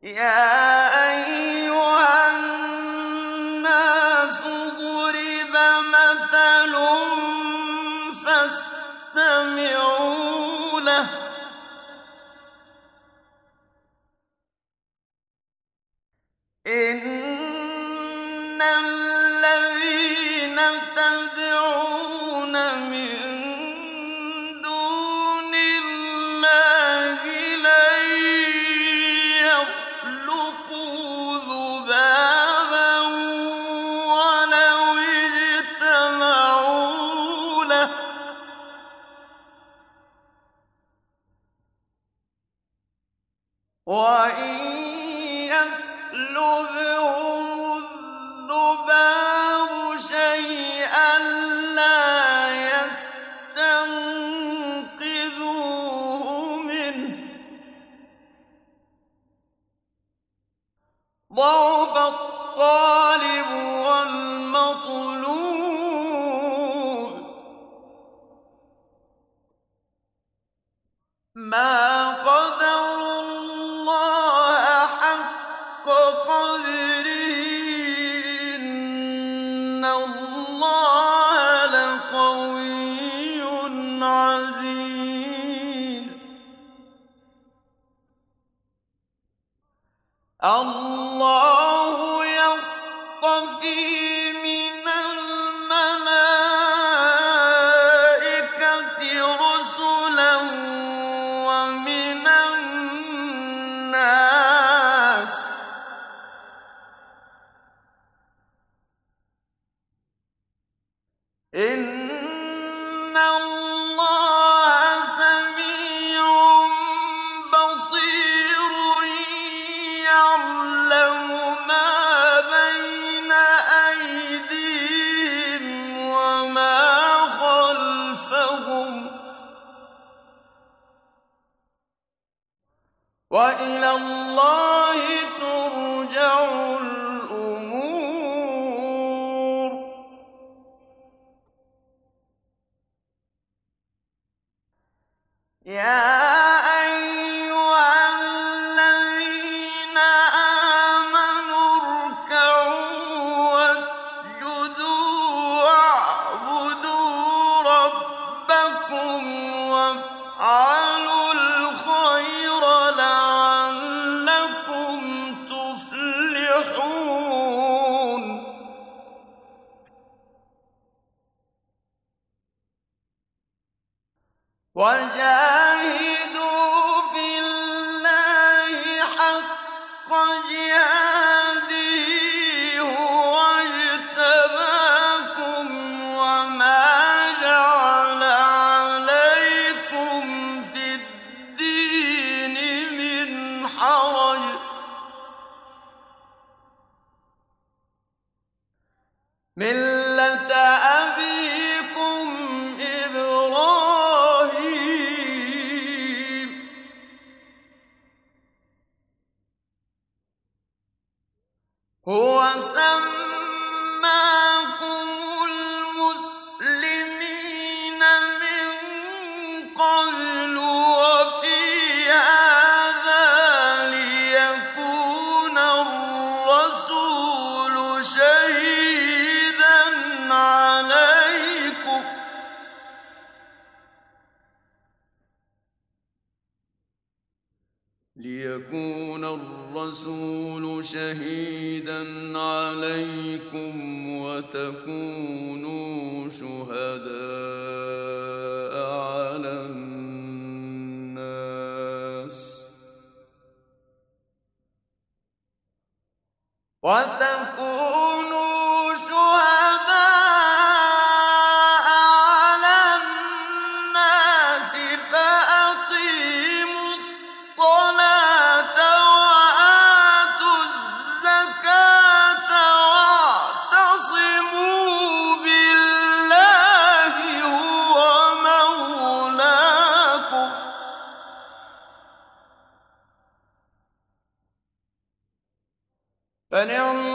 يا أيها الناس ضرب مثل فاستمعوا له إن الذين تدعون من دون الله لن يخلقوا ذبابا ولو اجتمعوا له وإن يسلبهم الذباب شيئا لا يستنقذوه منه ضعف الطالب والمطلوب ما قدروا الله حق قدره إن الله لقوي عزيز الله يصطفي من الملائكة رسلا ومن الناس إن الله سميع بصير يعلم ما بين أيديهم وما خلفهم وإلى الله ترجع الأمور يا أيها الذين آمنوا اركعوا واسجدوا واعبدوا ربكم وافعلوا الخير لعلكم تفلحون وجاهدوا في الله حق جهاده هو اجتباكم وما جعل عليكم في الدين من حرج ملة أبيكم إبراهيم هو سماكم المسلمين من قبل وفي هذا ليكون الرسول شهيدا عليكم وتكونوا شهداء على الناس فأقيموا الصلاة وآتوا الزكاة واعتصموا بالله هو مولاكم فنعم